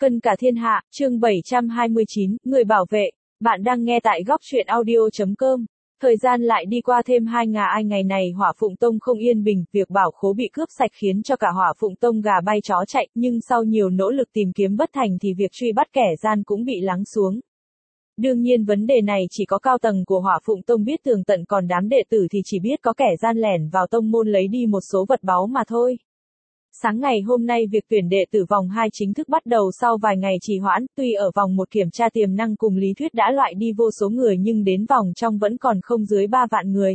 Cân cả thiên hạ, chương 729, người bảo vệ. Bạn đang nghe tại góc truyện audio.com. Thời gian lại đi qua thêm 2 ngày này Hỏa Phụng Tông không yên bình, việc bảo khố bị cướp sạch khiến cho cả Hỏa Phụng Tông gà bay chó chạy, nhưng sau nhiều nỗ lực tìm kiếm bất thành thì việc truy bắt kẻ gian cũng bị lắng xuống. Đương nhiên vấn đề này chỉ có cao tầng của Hỏa Phụng Tông biết tường tận, còn đám đệ tử thì chỉ biết có kẻ gian lẻn vào tông môn lấy đi một số vật báu mà thôi. Sáng ngày hôm nay việc tuyển đệ tử vòng 2 chính thức bắt đầu sau vài ngày trì hoãn, tuy ở vòng 1 kiểm tra tiềm năng cùng lý thuyết đã loại đi vô số người nhưng đến vòng trong vẫn còn không dưới 3 vạn người.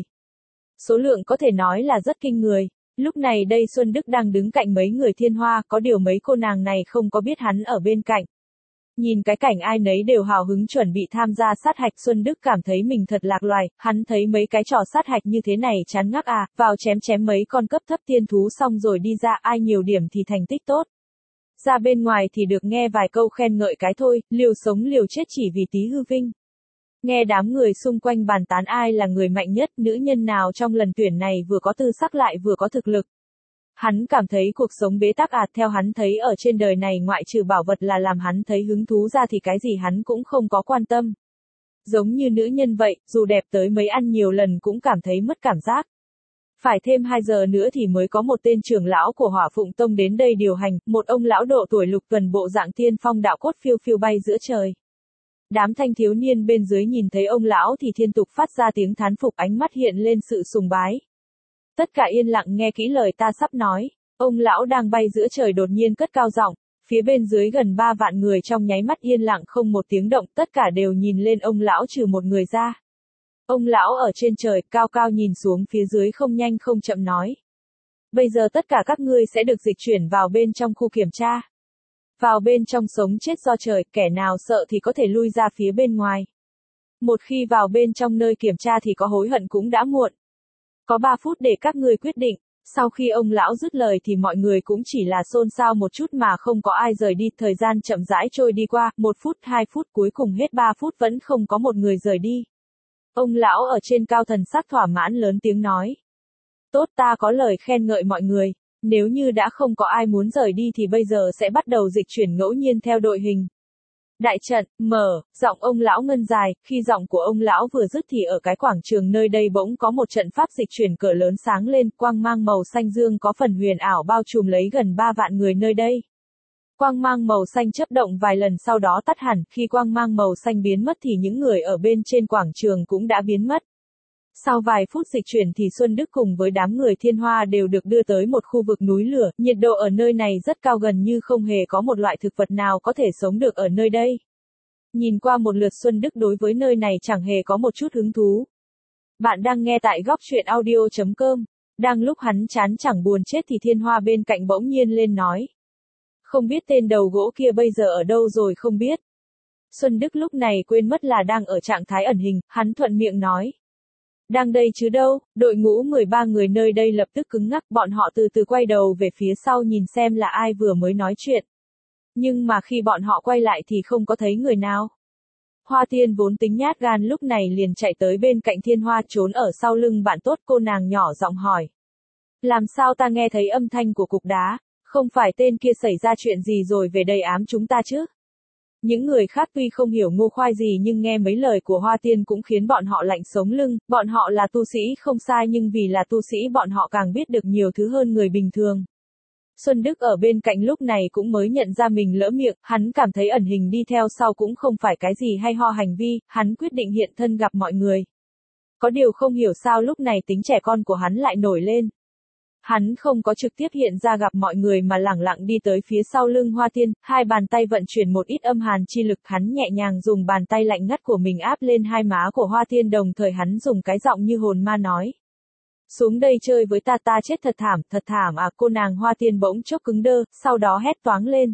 Số lượng có thể nói là rất kinh người. Lúc này đây Xuân Đức đang đứng cạnh mấy người Thiên Hoa, có điều mấy cô nàng này không có biết hắn ở bên cạnh. Nhìn cái cảnh ai nấy đều hào hứng chuẩn bị tham gia sát hạch, Xuân Đức cảm thấy mình thật lạc loài, hắn thấy mấy cái trò sát hạch như thế này chán ngắc à, vào chém mấy con cấp thấp tiên thú xong rồi đi ra, ai nhiều điểm thì thành tích tốt. Ra bên ngoài thì được nghe vài câu khen ngợi cái thôi, liều sống liều chết chỉ vì tí hư vinh. Nghe đám người xung quanh bàn tán ai là người mạnh nhất, nữ nhân nào trong lần tuyển này vừa có tư sắc lại vừa có thực lực. Hắn cảm thấy cuộc sống bế tắc theo hắn thấy ở trên đời này ngoại trừ bảo vật là làm hắn thấy hứng thú ra thì cái gì hắn cũng không có quan tâm. Giống như nữ nhân vậy, dù đẹp tới mấy ăn nhiều lần cũng cảm thấy mất cảm giác. Phải thêm 2 giờ nữa thì mới có một tên trưởng lão của Hỏa Phụng Tông đến đây điều hành, một ông lão độ tuổi lục tuần bộ dạng tiên phong đạo cốt phiêu phiêu bay giữa trời. Đám thanh thiếu niên bên dưới nhìn thấy ông lão thì thiên tục phát ra tiếng thán phục, ánh mắt hiện lên sự sùng bái. Tất cả yên lặng nghe kỹ lời ta sắp nói. Ông lão đang bay giữa trời đột nhiên cất cao giọng, phía bên dưới gần 3 vạn người trong nháy mắt yên lặng không một tiếng động, tất cả đều nhìn lên ông lão trừ một người ra. Ông lão ở trên trời, cao cao nhìn xuống phía dưới không nhanh không chậm nói. Bây giờ tất cả các ngươi sẽ được dịch chuyển vào bên trong khu kiểm tra. Vào bên trong sống chết do trời, kẻ nào sợ thì có thể lui ra phía bên ngoài. Một khi vào bên trong nơi kiểm tra thì có hối hận cũng đã muộn. Có 3 phút để các ngươi quyết định. Sau khi ông lão dứt lời thì mọi người cũng chỉ là xôn xao một chút mà không có ai rời đi. Thời gian chậm rãi trôi đi qua, 1 phút, 2 phút, cuối cùng hết 3 phút vẫn không có một người rời đi. Ông lão ở trên cao thần sắc thỏa mãn lớn tiếng nói. Tốt, ta có lời khen ngợi mọi người. Nếu như đã không có ai muốn rời đi thì bây giờ sẽ bắt đầu dịch chuyển ngẫu nhiên theo đội hình. Đại trận, mở, giọng ông lão ngân dài, khi giọng của ông lão vừa dứt thì ở cái quảng trường nơi đây bỗng có một trận pháp dịch chuyển cỡ lớn sáng lên, quang mang màu xanh dương có phần huyền ảo bao trùm lấy gần 3 vạn người nơi đây. Quang mang màu xanh chớp động vài lần sau đó tắt hẳn, khi quang mang màu xanh biến mất thì những người ở bên trên quảng trường cũng đã biến mất. Sau vài phút dịch chuyển thì Xuân Đức cùng với đám người Thiên Hoa đều được đưa tới một khu vực núi lửa, nhiệt độ ở nơi này rất cao, gần như không hề có một loại thực vật nào có thể sống được ở nơi đây. Nhìn qua một lượt Xuân Đức đối với nơi này chẳng hề có một chút hứng thú. Bạn đang nghe tại góc truyện audio.com. Đang lúc hắn chán chẳng buồn chết thì Thiên Hoa bên cạnh bỗng nhiên lên nói. Không biết tên đầu gỗ kia bây giờ ở đâu rồi không biết. Xuân Đức lúc này quên mất là đang ở trạng thái ẩn hình, hắn thuận miệng nói. Đang đây chứ đâu, đội ngũ 13 người nơi đây lập tức cứng ngắc, bọn họ từ từ quay đầu về phía sau nhìn xem là ai vừa mới nói chuyện. Nhưng mà khi bọn họ quay lại thì không có thấy người nào. Hoa Tiên vốn tính nhát gan lúc này liền chạy tới bên cạnh Thiên Hoa trốn ở sau lưng bạn tốt, cô nàng nhỏ giọng hỏi. Làm sao ta nghe thấy âm thanh của cục đá, không phải tên kia xảy ra chuyện gì rồi về đây ám chúng ta chứ? Những người khác tuy không hiểu ngô khoai gì nhưng nghe mấy lời của Hoa Tiên cũng khiến bọn họ lạnh sống lưng, bọn họ là tu sĩ không sai nhưng vì là tu sĩ bọn họ càng biết được nhiều thứ hơn người bình thường. Xuân Đức ở bên cạnh lúc này cũng mới nhận ra mình lỡ miệng, hắn cảm thấy ẩn hình đi theo sau cũng không phải cái gì hay ho hành vi, hắn quyết định hiện thân gặp mọi người. Có điều không hiểu sao lúc này tính trẻ con của hắn lại nổi lên. Hắn không có trực tiếp hiện ra gặp mọi người mà lẳng lặng đi tới phía sau lưng Hoa Tiên, 2 bàn tay vận chuyển một ít âm hàn chi lực, hắn nhẹ nhàng dùng bàn tay lạnh ngắt của mình áp lên 2 má của Hoa Tiên, đồng thời hắn dùng cái giọng như hồn ma nói. Xuống đây chơi với ta, ta chết thật thảm à, cô nàng Hoa Tiên bỗng chốc cứng đơ, sau đó hét toáng lên.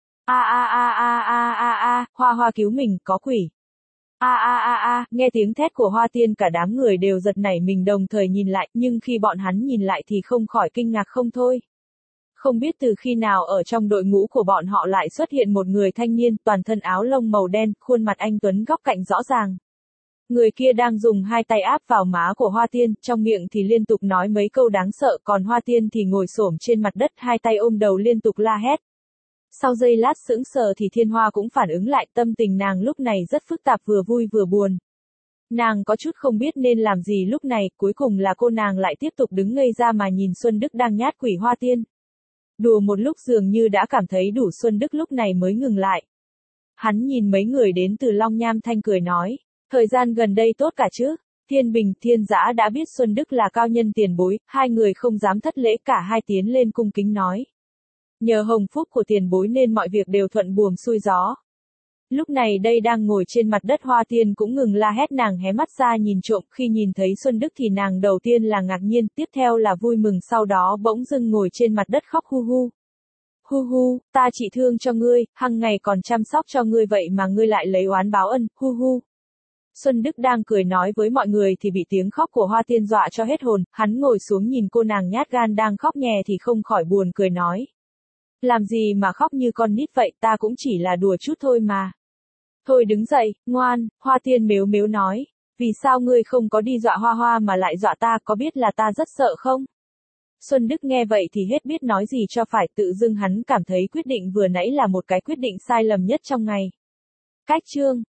Hoa Hoa cứu mình, có quỷ. Nghe tiếng thét của Hoa Tiên cả đám người đều giật nảy mình đồng thời nhìn lại, nhưng khi bọn hắn nhìn lại thì không khỏi kinh ngạc không thôi. Không biết từ khi nào ở trong đội ngũ của bọn họ lại xuất hiện một người thanh niên, toàn thân áo lông màu đen, khuôn mặt anh tuấn góc cạnh rõ ràng. Người kia đang dùng 2 tay áp vào má của Hoa Tiên, trong miệng thì liên tục nói mấy câu đáng sợ, còn Hoa Tiên thì ngồi xổm trên mặt đất, 2 tay ôm đầu liên tục la hét. Sau giây lát sững sờ thì Thiên Hoa cũng phản ứng lại, tâm tình nàng lúc này rất phức tạp, vừa vui vừa buồn. Nàng có chút không biết nên làm gì lúc này, cuối cùng là cô nàng lại tiếp tục đứng ngây ra mà nhìn Xuân Đức đang nhát quỷ hoa tiên. Đùa một lúc dường như đã cảm thấy đủ, Xuân Đức lúc này mới ngừng lại. Hắn nhìn mấy người đến từ Long Nham Thanh cười nói, thời gian gần đây tốt cả chứ? Thiên Bình, Thiên Dã đã biết Xuân Đức là cao nhân tiền bối, hai người không dám thất lễ, cả hai tiến lên cung kính nói. Nhờ hồng phúc của tiền bối nên mọi việc đều thuận buồm xuôi gió. Lúc này đây đang ngồi trên mặt đất Hoa Tiên cũng ngừng la hét, nàng hé mắt ra nhìn trộm, khi nhìn thấy Xuân Đức thì nàng đầu tiên là ngạc nhiên, tiếp theo là vui mừng, sau đó bỗng dưng ngồi trên mặt đất khóc hu hu. Hu hu, ta chỉ thương cho ngươi, hằng ngày còn chăm sóc cho ngươi vậy mà ngươi lại lấy oán báo ân, hu hu. Xuân Đức đang cười nói với mọi người thì bị tiếng khóc của Hoa Tiên dọa cho hết hồn, hắn ngồi xuống nhìn cô nàng nhát gan đang khóc nhè thì không khỏi buồn cười nói. Làm gì mà khóc như con nít vậy, ta cũng chỉ là đùa chút thôi mà. Thôi đứng dậy, ngoan, Hoa Tiên mếu mếu nói, vì sao ngươi không có đi dọa Hoa Hoa mà lại dọa ta, có biết là ta rất sợ không? Xuân Đức nghe vậy thì hết biết nói gì cho phải, tự dưng hắn cảm thấy quyết định vừa nãy là một cái quyết định sai lầm nhất trong ngày. Cách chương